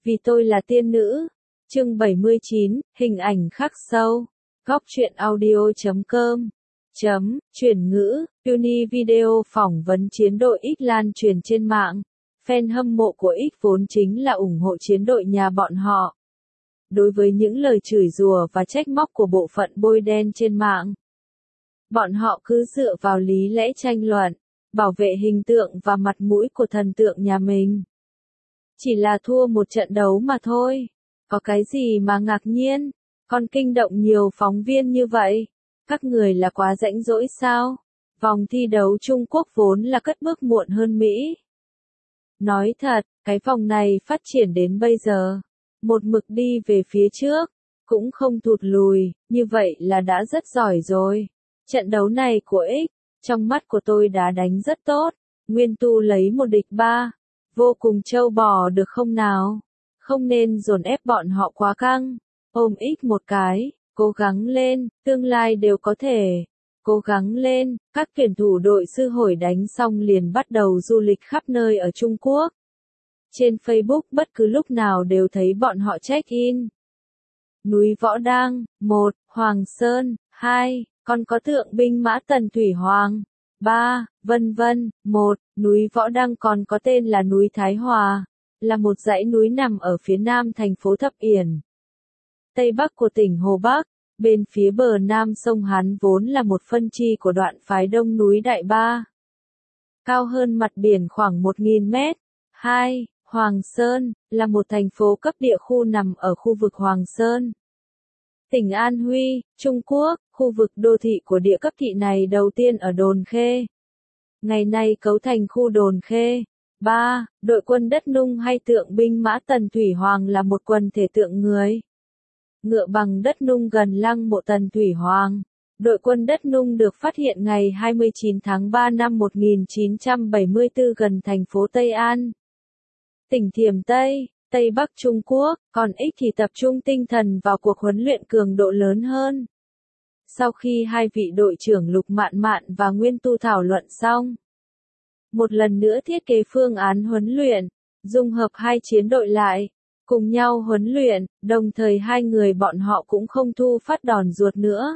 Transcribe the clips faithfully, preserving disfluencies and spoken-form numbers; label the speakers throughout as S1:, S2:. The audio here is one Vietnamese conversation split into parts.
S1: Vì tôi là tiên nữ. Chương bảy mươi chín, hình ảnh khắc sâu. Góc truyện audio chấm com. Chấm, chuyển ngữ, Uni video phỏng vấn chiến đội X lan truyền trên mạng. Fan hâm mộ của X vốn chính là ủng hộ chiến đội nhà bọn họ. Đối với những lời chửi rủa và trách móc của bộ phận bôi đen trên mạng, bọn họ cứ dựa vào lý lẽ tranh luận, bảo vệ hình tượng và mặt mũi của thần tượng nhà mình. Chỉ là thua một trận đấu mà thôi. Có cái gì mà ngạc nhiên, còn kinh động nhiều phóng viên như vậy? Các người là quá rãnh rỗi sao? Vòng thi đấu Trung Quốc vốn là cất bước muộn hơn Mỹ. Nói thật, cái vòng này phát triển đến bây giờ, một mực đi về phía trước, cũng không thụt lùi, như vậy là đã rất giỏi rồi. Trận đấu này của X, trong mắt của tôi đã đánh rất tốt, Nguyên Tu lấy một địch ba, vô cùng trâu bò được không nào? Không nên dồn ép bọn họ quá căng, ôm X một cái, cố gắng lên, tương lai đều có thể. Cố gắng lên, các tuyển thủ đội sư hổi đánh xong liền bắt đầu du lịch khắp nơi ở Trung Quốc. Trên Facebook bất cứ lúc nào đều thấy bọn họ check-in. Núi Võ Đang, một, Hoàng Sơn, hai, còn có tượng binh mã Tần Thủy Hoàng, ba, vân vân, một, núi Võ Đang còn có tên là núi Thái Hòa, là một dãy núi nằm ở phía nam thành phố Thập Yển, Tây Bắc của tỉnh Hồ Bắc. Bên phía bờ nam sông Hán vốn là một phân chi của đoạn phái đông núi Đại Ba. Cao hơn mặt biển khoảng một nghìn mét. hai. Hoàng Sơn, là một thành phố cấp địa khu nằm ở khu vực Hoàng Sơn, tỉnh An Huy, Trung Quốc. Khu vực đô thị của địa cấp thị này đầu tiên ở Đồn Khê, ngày nay cấu thành khu Đồn Khê. ba. Đội quân đất nung hay tượng binh mã Tần Thủy Hoàng là một quần thể tượng người ngựa bằng đất nung gần lăng mộ Tần Thủy Hoàng. Đội quân đất nung được phát hiện ngày hai mươi chín tháng ba năm một nghìn chín trăm bảy mươi tư gần thành phố Tây An, tỉnh Thiểm Tây, Tây Bắc Trung Quốc, còn X thì tập trung tinh thần vào cuộc huấn luyện cường độ lớn hơn. Sau khi hai vị đội trưởng Lục Mạn Mạn và Nguyên Tu thảo luận xong, một lần nữa thiết kế phương án huấn luyện, dung hợp hai chiến đội lại, cùng nhau huấn luyện, đồng thời hai người bọn họ cũng không thu phát đòn ruột nữa,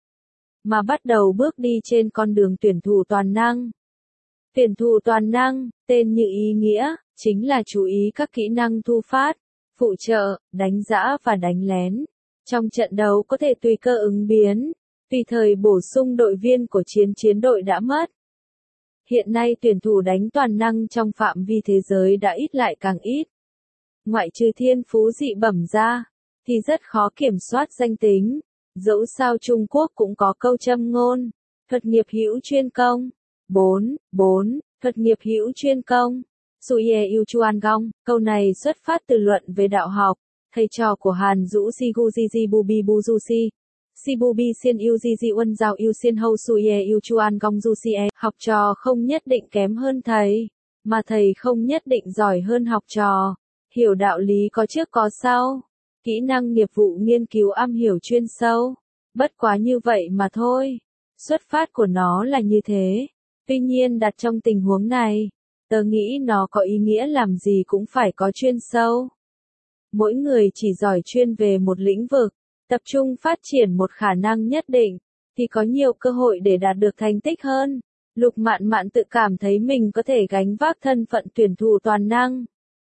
S1: mà bắt đầu bước đi trên con đường tuyển thủ toàn năng. Tuyển thủ toàn năng, tên như ý nghĩa, chính là chú ý các kỹ năng thu phát, phụ trợ, đánh giã và đánh lén. Trong trận đấu có thể tùy cơ ứng biến, tùy thời bổ sung đội viên của chiến chiến đội đã mất. Hiện nay tuyển thủ đánh toàn năng trong phạm vi thế giới đã ít lại càng ít. Ngoại trừ thiên phú dị bẩm ra, thì rất khó kiểm soát danh tính. Dẫu sao Trung Quốc cũng có câu châm ngôn, thuật nghiệp hữu chuyên công. bốn. bốn. Thuật nghiệp hữu chuyên công. Suye Yu Chuan Gong, câu này xuất phát từ luận về đạo học, thầy trò của Hàn Dũ Sigu Jiji Bubi Bujusi. Sibubi Siên Yu Jiji Uân Giao Yu Siên Hâu Suye Yu Chuan Gong Jusie. Học trò không nhất định kém hơn thầy, mà thầy không nhất định giỏi hơn học trò. Hiểu đạo lý có trước có sau. Kỹ năng nghiệp vụ nghiên cứu am hiểu chuyên sâu. Bất quá như vậy mà thôi. Xuất phát của nó là như thế. Tuy nhiên đặt trong tình huống này, tớ nghĩ nó có ý nghĩa làm gì cũng phải có chuyên sâu. Mỗi người chỉ giỏi chuyên về một lĩnh vực, tập trung phát triển một khả năng nhất định, thì có nhiều cơ hội để đạt được thành tích hơn. Lục Mạn Mạn tự cảm thấy mình có thể gánh vác thân phận tuyển thủ toàn năng.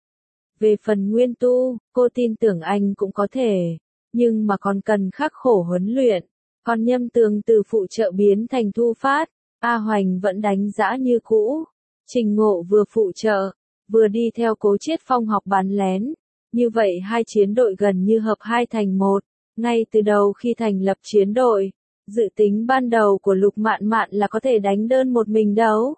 S1: Về phần Nguyên Tu, cô tin tưởng anh cũng có thể, nhưng mà còn cần khắc khổ huấn luyện. Còn Nhâm Tường từ phụ trợ biến thành thu phát, A Hoành vẫn đánh giã như cũ. Trình Ngộ vừa phụ trợ, vừa đi theo Cố Chiết Phong học bắn lén. Như vậy hai chiến đội gần như hợp hai thành một. Ngay từ đầu khi thành lập chiến đội, dự tính ban đầu của Lục Mạn Mạn là có thể đánh đơn một mình đấu,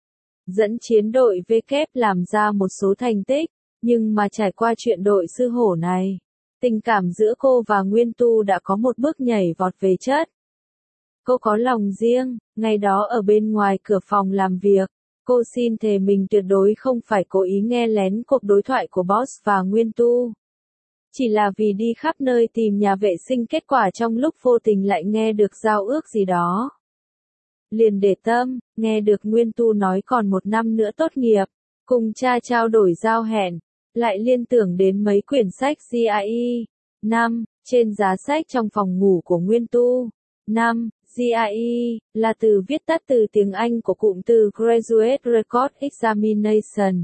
S1: dẫn chiến đội V kép làm ra một số thành tích. Nhưng mà trải qua chuyện đội sư hổ này, tình cảm giữa cô và Nguyên Tu đã có một bước nhảy vọt về chất. Cô có lòng riêng, ngày đó ở bên ngoài cửa phòng làm việc, cô xin thề mình tuyệt đối không phải cố ý nghe lén cuộc đối thoại của Boss và Nguyên Tu. Chỉ là vì đi khắp nơi tìm nhà vệ sinh, kết quả trong lúc vô tình lại nghe được giao ước gì đó. Liền để tâm, nghe được Nguyên Tu nói còn một năm nữa tốt nghiệp, cùng cha trao đổi giao hẹn. lại liên tưởng đến mấy quyển sách gi i e. năm. Trên giá sách trong phòng ngủ của Nguyên Tu. năm. gi i e là từ viết tắt từ tiếng Anh của cụm từ Graduate Record Examination.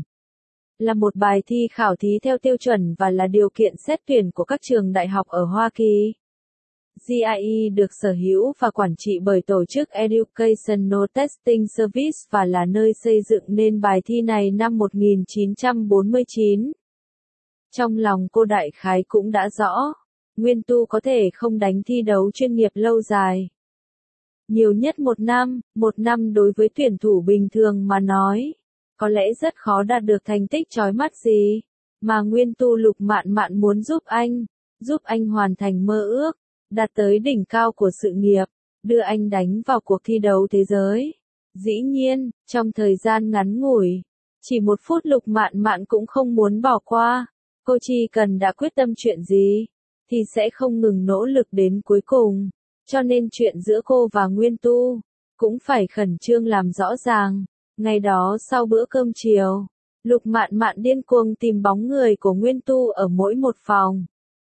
S1: Là một bài thi khảo thí theo tiêu chuẩn và là điều kiện xét tuyển của các trường đại học ở Hoa Kỳ. gi i e được sở hữu và quản trị bởi tổ chức Educational Testing Service và là nơi xây dựng nên bài thi này năm một nghìn chín trăm bốn mươi chín. Trong lòng cô đại khái cũng đã rõ, Nguyên Tu có thể không đánh thi đấu chuyên nghiệp lâu dài. Nhiều nhất một năm, một năm đối với tuyển thủ bình thường mà nói, có lẽ rất khó đạt được thành tích chói mắt gì, mà Nguyên Tu Lục Mạn Mạn muốn giúp anh, giúp anh hoàn thành mơ ước, đạt tới đỉnh cao của sự nghiệp, đưa anh đánh vào cuộc thi đấu thế giới. Dĩ nhiên, trong thời gian ngắn ngủi, chỉ một phút Lục Mạn Mạn cũng không muốn bỏ qua, cô chỉ cần đã quyết tâm chuyện gì, thì sẽ không ngừng nỗ lực đến cuối cùng, cho nên chuyện giữa cô và Nguyên Tu, cũng phải khẩn trương làm rõ ràng. Ngày đó sau bữa cơm chiều, Lục Mạn Mạn điên cuồng tìm bóng người của Nguyên Tu ở mỗi một phòng.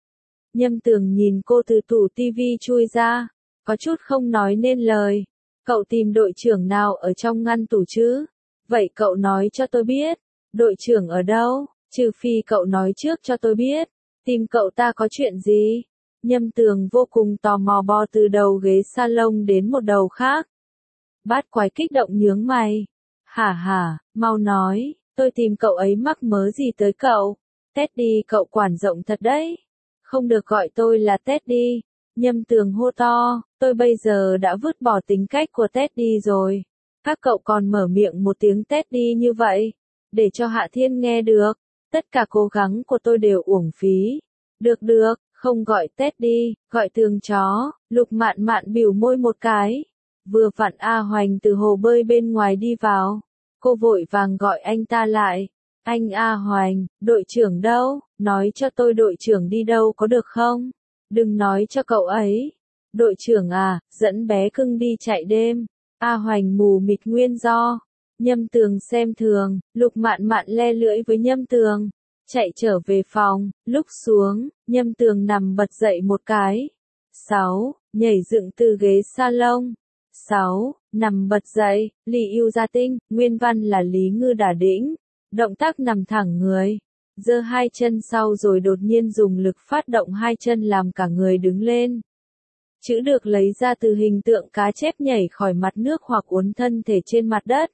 S1: Nhâm Tường nhìn cô từ tủ tivi chui ra, có chút không nói nên lời. Cậu tìm đội trưởng nào ở trong ngăn tủ chứ? Vậy cậu nói cho tôi biết, đội trưởng ở đâu? Trừ phi cậu nói trước cho tôi biết, tìm cậu ta có chuyện gì? Nhâm Tường vô cùng tò mò bò từ đầu ghế salon đến một đầu khác. Bát Quái kích động nhướng mày. Hả hả, mau nói, tôi tìm cậu ấy mắc mớ gì tới cậu? Teddy cậu quản rộng thật đấy. Không được gọi tôi là Teddy. Nhâm Tường hô to, tôi bây giờ đã vứt bỏ tính cách của Teddy rồi. Các cậu còn mở miệng một tiếng Teddy như vậy, để cho Hạ Thiên nghe được. Tất cả cố gắng của tôi đều uổng phí. Được được, không gọi Teddy, gọi Tường chó. Lục Mạn Mạn bỉu môi một cái. Vừa vặn A Hoành từ hồ bơi bên ngoài đi vào. Cô vội vàng gọi anh ta lại. Anh A Hoành, đội trưởng đâu? Nói cho tôi đội trưởng đi đâu có được không? Đừng nói cho cậu ấy. Đội trưởng à, dẫn bé cưng đi chạy đêm. A Hoành mù mịt nguyên do. Nhâm Tường xem thường, Lục Mạn Mạn le lưỡi với Nhâm Tường. Chạy trở về phòng, lúc xuống, Nhâm Tường nằm bật dậy một cái. sáu. Nhảy dựng từ ghế salon. sáu. Nằm bật dậy, Lý Yêu Gia Tinh, nguyên văn là Lý Ngư Đả Đĩnh. Động tác nằm thẳng người, giơ hai chân sau rồi đột nhiên dùng lực phát động hai chân làm cả người đứng lên. Chữ được lấy ra từ hình tượng cá chép nhảy khỏi mặt nước hoặc uốn thân thể trên mặt đất.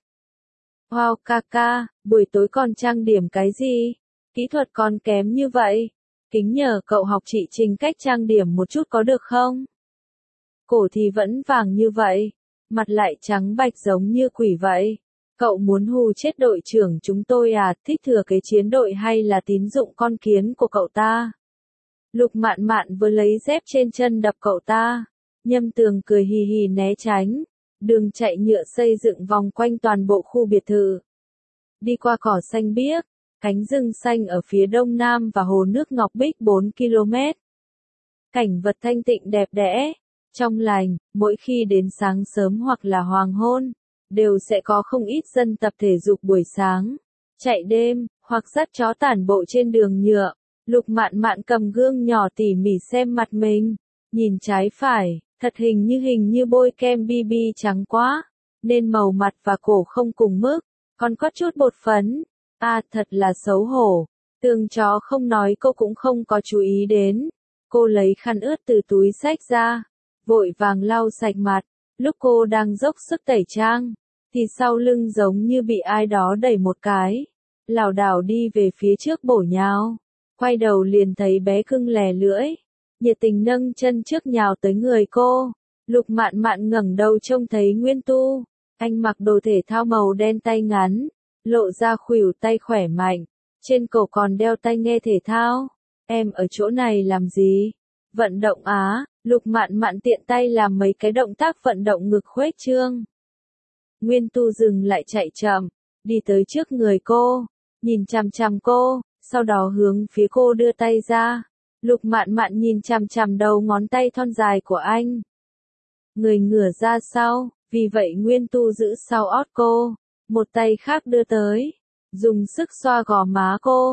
S1: Wow Kaka, buổi tối còn trang điểm cái gì? Kỹ thuật còn kém như vậy. Kính nhờ cậu học chị Trình cách trang điểm một chút có được không? Cổ thì vẫn vàng như vậy, mặt lại trắng bạch giống như quỷ vậy. Cậu muốn hù chết đội trưởng chúng tôi à, thích thừa cái chiến đội hay là tín dụng con kiến của cậu ta? Lục Mạn Mạn vừa lấy dép trên chân đập cậu ta. Nhâm Tường cười hì hì né tránh. Đường chạy nhựa xây dựng vòng quanh toàn bộ khu biệt thự. Đi qua cỏ xanh biếc, cánh rừng xanh ở phía đông nam và hồ nước Ngọc Bích bốn ki lô mét. Cảnh vật thanh tịnh đẹp đẽ, trong lành, mỗi khi đến sáng sớm hoặc là hoàng hôn, đều sẽ có không ít dân tập thể dục buổi sáng, chạy đêm, hoặc dắt chó tản bộ trên đường nhựa. Lục Mạn Mạn cầm gương nhỏ tỉ mỉ xem mặt mình, nhìn trái phải, thật hình như hình như bôi kem bê bê trắng quá, nên màu mặt và cổ không cùng mức, còn có chút bột phấn. À, thật là xấu hổ. Tường chó không nói cô cũng không có chú ý đến. Cô lấy khăn ướt từ túi xách ra, vội vàng lau sạch mặt. Lúc cô đang dốc sức tẩy trang, thì sau lưng giống như bị ai đó đẩy một cái, lảo đảo đi về phía trước bổ nhào. Quay đầu liền thấy bé cưng lè lưỡi, nhiệt tình nâng chân trước nhào tới người cô. Lục Mạn Mạn ngẩng đầu trông thấy Nguyên Tu, anh mặc đồ thể thao màu đen tay ngắn, lộ ra khuỷu tay khỏe mạnh, trên cổ còn đeo tai nghe thể thao. Em ở chỗ này làm gì? Vận động á. Lục Mạn Mạn tiện tay làm mấy cái động tác vận động ngực khuếch trương. Nguyên Tu dừng lại chạy chậm, đi tới trước người cô, nhìn chằm chằm cô, sau đó hướng phía cô đưa tay ra. Lục Mạn Mạn nhìn chằm chằm đầu ngón tay thon dài của anh. Người ngửa ra sau, vì vậy Nguyên Tu giữ sau ót cô, một tay khác đưa tới, dùng sức xoa gò má cô.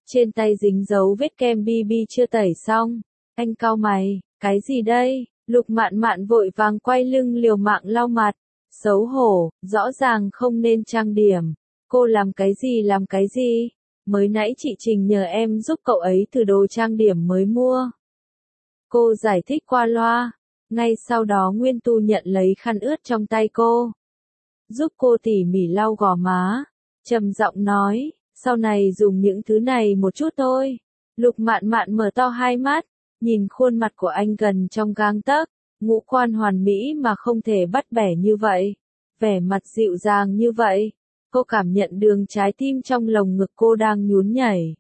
S1: Trên tay dính dấu vết kem bê bê chưa tẩy xong. Anh cau mày, cái gì đây? Lục Mạn Mạn vội vàng quay lưng liều mạng lau mặt. Xấu hổ, rõ ràng không nên trang điểm. Cô làm cái gì làm cái gì? Mới nãy chị Trình nhờ em giúp cậu ấy thử đồ trang điểm mới mua. Cô giải thích qua loa. Ngay sau đó Nguyên Tu nhận lấy khăn ướt trong tay cô. Giúp cô tỉ mỉ lau gò má. Trầm giọng nói, sau này dùng những thứ này một chút thôi. Lục Mạn Mạn mở to hai mắt, nhìn khuôn mặt của anh gần trong gang tấc, ngũ quan hoàn mỹ mà không thể bắt bẻ như vậy. Vẻ mặt dịu dàng như vậy. Cô cảm nhận đường trái tim trong lồng ngực cô đang nhún nhảy.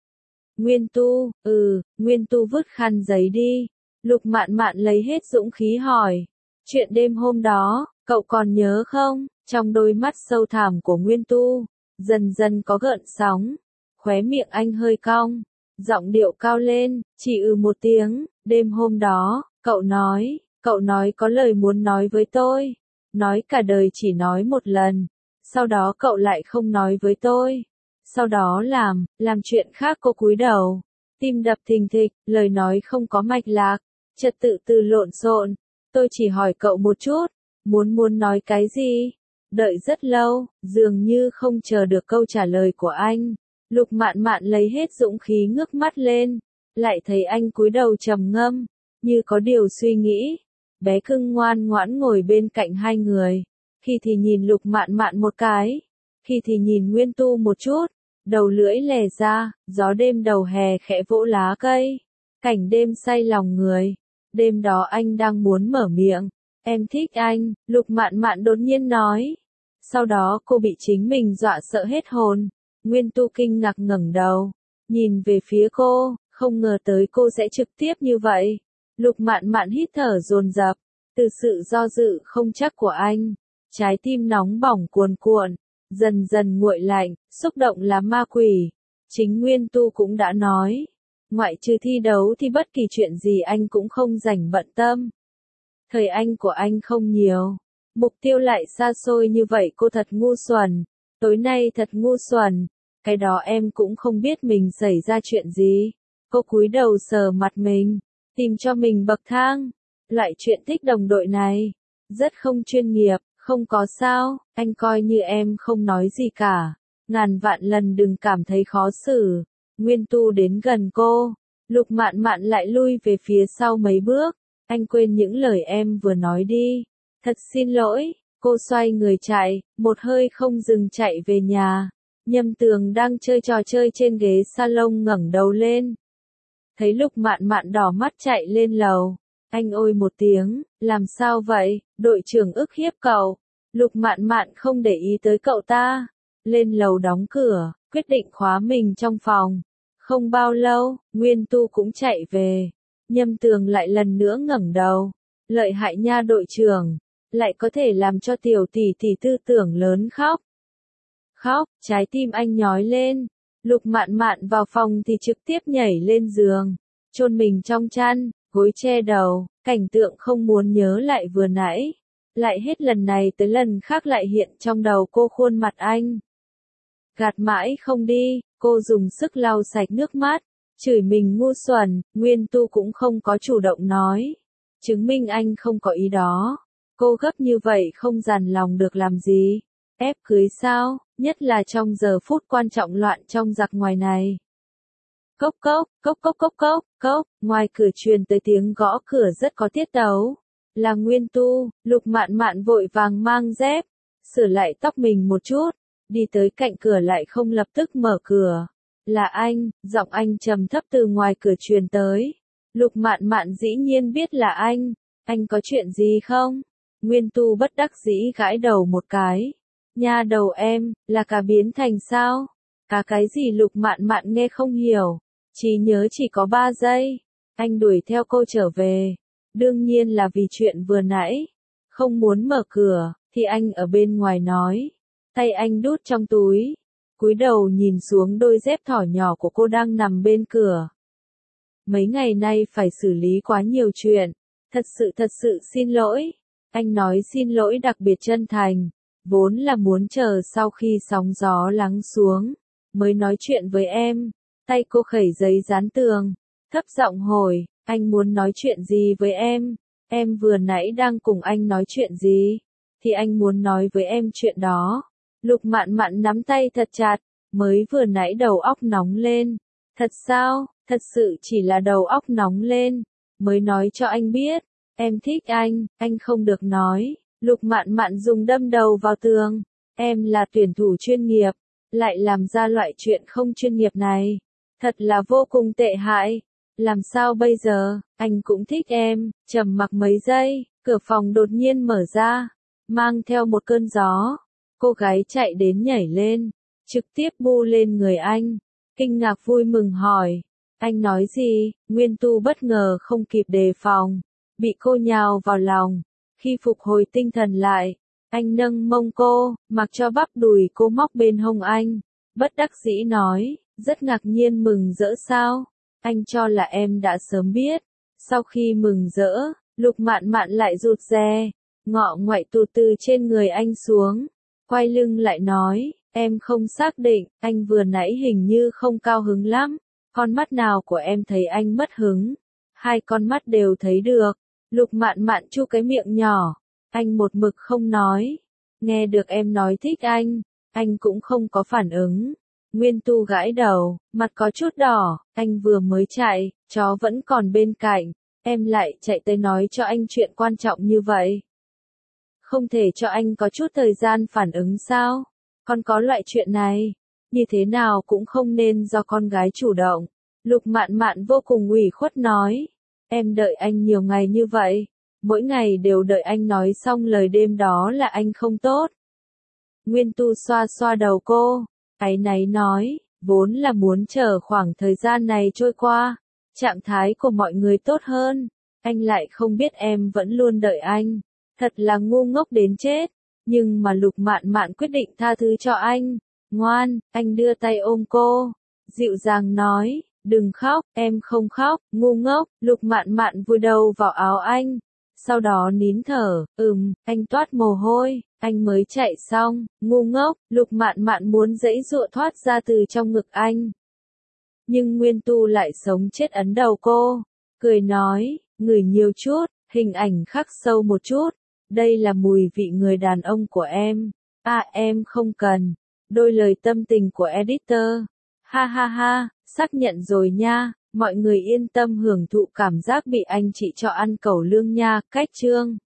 S1: Nguyên Tu, ừ, Nguyên Tu vứt khăn giấy đi. Lục Mạn Mạn lấy hết dũng khí hỏi. Chuyện đêm hôm đó, cậu còn nhớ không? Trong đôi mắt sâu thẳm của Nguyên Tu, dần dần có gợn sóng. Khóe miệng anh hơi cong, giọng điệu cao lên, chỉ ừ một tiếng. Đêm hôm đó, cậu nói, cậu nói có lời muốn nói với tôi. Nói cả đời chỉ nói một lần. Sau đó cậu lại không nói với tôi. Sau đó làm, làm chuyện khác. Cô cúi đầu. Tim đập thình thịch, lời nói không có mạch lạc. Trật tự từ lộn xộn. Tôi chỉ hỏi cậu một chút. Muốn muốn nói cái gì? Đợi rất lâu, dường như không chờ được câu trả lời của anh. Lục Mạn Mạn lấy hết dũng khí ngước mắt lên. Lại thấy anh cúi đầu trầm ngâm. Như có điều suy nghĩ. Bé cưng ngoan ngoãn ngồi bên cạnh hai người. Khi thì nhìn Lục Mạn Mạn một cái. Khi thì nhìn Nguyên Tu một chút. Đầu lưỡi lè ra, gió đêm đầu hè khẽ vỗ lá cây. Cảnh đêm say lòng người. Đêm đó anh đang muốn mở miệng. Em thích anh, Lục Mạn Mạn đột nhiên nói. Sau đó cô bị chính mình dọa sợ hết hồn. Nguyên Tu kinh ngạc ngẩng đầu. Nhìn về phía cô, không ngờ tới cô sẽ trực tiếp như vậy. Lục Mạn Mạn hít thở dồn dập. Từ sự do dự không chắc của anh. Trái tim nóng bỏng cuồn cuộn. Dần dần nguội lạnh, xúc động là ma quỷ. Chính Nguyên Tu cũng đã nói. Ngoại trừ thi đấu thì bất kỳ chuyện gì anh cũng không rảnh bận tâm. Thời anh của anh không nhiều. Mục tiêu lại xa xôi như vậy. Cô thật ngu xuẩn. Tối nay thật ngu xuẩn. Cái đó em cũng không biết mình xảy ra chuyện gì. Cô cúi đầu sờ mặt mình. Tìm cho mình bậc thang. Loại chuyện thích đồng đội này. Rất không chuyên nghiệp. Không có sao. Anh coi như em không nói gì cả. Ngàn vạn lần đừng cảm thấy khó xử. Nguyên Tu đến gần cô. Lục Mạn Mạn lại lui về phía sau mấy bước. Anh quên những lời em vừa nói đi. Thật xin lỗi. Cô xoay người chạy, một hơi không dừng chạy về nhà. Nhâm Tường đang chơi trò chơi trên ghế salon ngẩng đầu lên. Thấy Lục Mạn Mạn đỏ mắt chạy lên lầu. Anh ôi một tiếng, làm sao vậy, đội trưởng ức hiếp cậu. Lục Mạn Mạn không để ý tới cậu ta. Lên lầu đóng cửa, quyết định khóa mình trong phòng. Không bao lâu, Nguyên Tu cũng chạy về. Nhâm Tường lại lần nữa ngẩng đầu. Lợi hại nha đội trưởng. Lại có thể làm cho tiểu tỷ tỷ tư tưởng lớn khóc. Khóc, trái tim anh nhói lên. Lục Mạn Mạn vào phòng thì trực tiếp nhảy lên giường. Chôn mình trong chăn, gối che đầu. Cảnh tượng không muốn nhớ lại vừa nãy. Lại hết lần này tới lần khác lại hiện trong đầu cô khuôn mặt anh. Gạt mãi không đi, cô dùng sức lau sạch nước mắt. Chửi mình ngu xuẩn, Nguyên Tu cũng không có chủ động nói. Chứng minh anh không có ý đó. Cô gấp như vậy không dằn lòng được làm gì. Ép cưới sao, nhất là trong giờ phút quan trọng loạn trong giặc ngoài này. Cốc cốc, cốc cốc cốc cốc, cốc, ngoài cửa truyền tới tiếng gõ cửa rất có tiết tấu. Là Nguyên Tu. Lục Mạn Mạn vội vàng mang dép, sửa lại tóc mình một chút, đi tới cạnh cửa lại không lập tức mở cửa. Là anh, giọng anh trầm thấp từ ngoài cửa truyền tới. Lục Mạn Mạn dĩ nhiên biết là anh. Anh có chuyện gì không? Nguyên Tu bất đắc dĩ gãi đầu một cái. Nha đầu em, là cá biến thành sao? Cá cái gì? Lục Mạn Mạn nghe không hiểu. Trí nhớ chỉ có ba giây. Anh đuổi theo cô trở về. Đương nhiên là vì chuyện vừa nãy. Không muốn mở cửa, thì anh ở bên ngoài nói. Tay anh đút trong túi. Cúi đầu nhìn xuống đôi dép thỏ nhỏ của cô đang nằm bên cửa. Mấy ngày nay phải xử lý quá nhiều chuyện. Thật sự thật sự xin lỗi. Anh nói xin lỗi đặc biệt chân thành. Vốn là muốn chờ sau khi sóng gió lắng xuống. Mới nói chuyện với em. Tay cô khẩy giấy dán tường, thấp giọng hỏi, anh muốn nói chuyện gì với em? Em vừa nãy đang cùng anh nói chuyện gì? Thì anh muốn nói với em chuyện đó. Lục Mạn Mạn nắm tay thật chặt, mới vừa nãy đầu óc nóng lên. Thật sao? Thật sự chỉ là đầu óc nóng lên, mới nói cho anh biết. Em thích anh, anh không được nói. Lục Mạn Mạn dùng đâm đầu vào tường. Em là tuyển thủ chuyên nghiệp, lại làm ra loại chuyện không chuyên nghiệp này. Thật là vô cùng tệ hại. Làm sao bây giờ? Anh cũng thích em. Trầm mặc mấy giây, cửa phòng đột nhiên mở ra, mang theo một cơn gió. Cô gái chạy đến nhảy lên, trực tiếp bu lên người anh. Kinh ngạc vui mừng hỏi, anh nói gì? Nguyên Tu bất ngờ không kịp đề phòng, bị cô nhào vào lòng. Khi phục hồi tinh thần lại, anh nâng mông cô, mặc cho bắp đùi cô móc bên hông anh. Bất đắc dĩ nói, rất ngạc nhiên mừng rỡ sao? Anh cho là em đã sớm biết. Sau khi mừng rỡ, Lục Mạn Mạn lại rụt rè, ngọ ngoại tụt từ trên người anh xuống. Quay lưng lại nói, em không xác định, anh vừa nãy hình như không cao hứng lắm. Con mắt nào của em thấy anh mất hứng? Hai con mắt đều thấy được. Lục Mạn Mạn chu cái miệng nhỏ. Anh một mực không nói. Nghe được em nói thích anh, anh cũng không có phản ứng. Nguyên Tu gãi đầu, mặt có chút đỏ. Anh vừa mới chạy, chó vẫn còn bên cạnh. Em lại chạy tới nói cho anh chuyện quan trọng như vậy. Không thể cho anh có chút thời gian phản ứng sao? Con có loại chuyện này, như thế nào cũng không nên do con gái chủ động. Lục Mạn Mạn vô cùng ủy khuất nói. Em đợi anh nhiều ngày như vậy, mỗi ngày đều đợi anh nói xong lời đêm đó là anh không tốt. Nguyên Tu xoa xoa đầu cô, áy náy nói, vốn là muốn chờ khoảng thời gian này trôi qua, trạng thái của mọi người tốt hơn. Anh lại không biết em vẫn luôn đợi anh. Thật là ngu ngốc đến chết. Nhưng mà Lục Mạn Mạn quyết định tha thứ cho anh. Ngoan, anh đưa tay ôm cô. Dịu dàng nói, đừng khóc, em không khóc, ngu ngốc. Lục Mạn Mạn vùi đầu vào áo anh. Sau đó nín thở, ừm, anh toát mồ hôi, anh mới chạy xong, ngu ngốc. Lục Mạn Mạn muốn giãy giụa thoát ra từ trong ngực anh. Nhưng Nguyên Tu lại sống chết ấn đầu cô. Cười nói, ngửi nhiều chút, hình ảnh khắc sâu một chút. Đây là mùi vị người đàn ông của em. À em không cần. Đôi lời tâm tình của editor. Ha ha ha, xác nhận rồi nha. Mọi người yên tâm hưởng thụ cảm giác bị anh chị cho ăn cẩu lương nha. Cách chương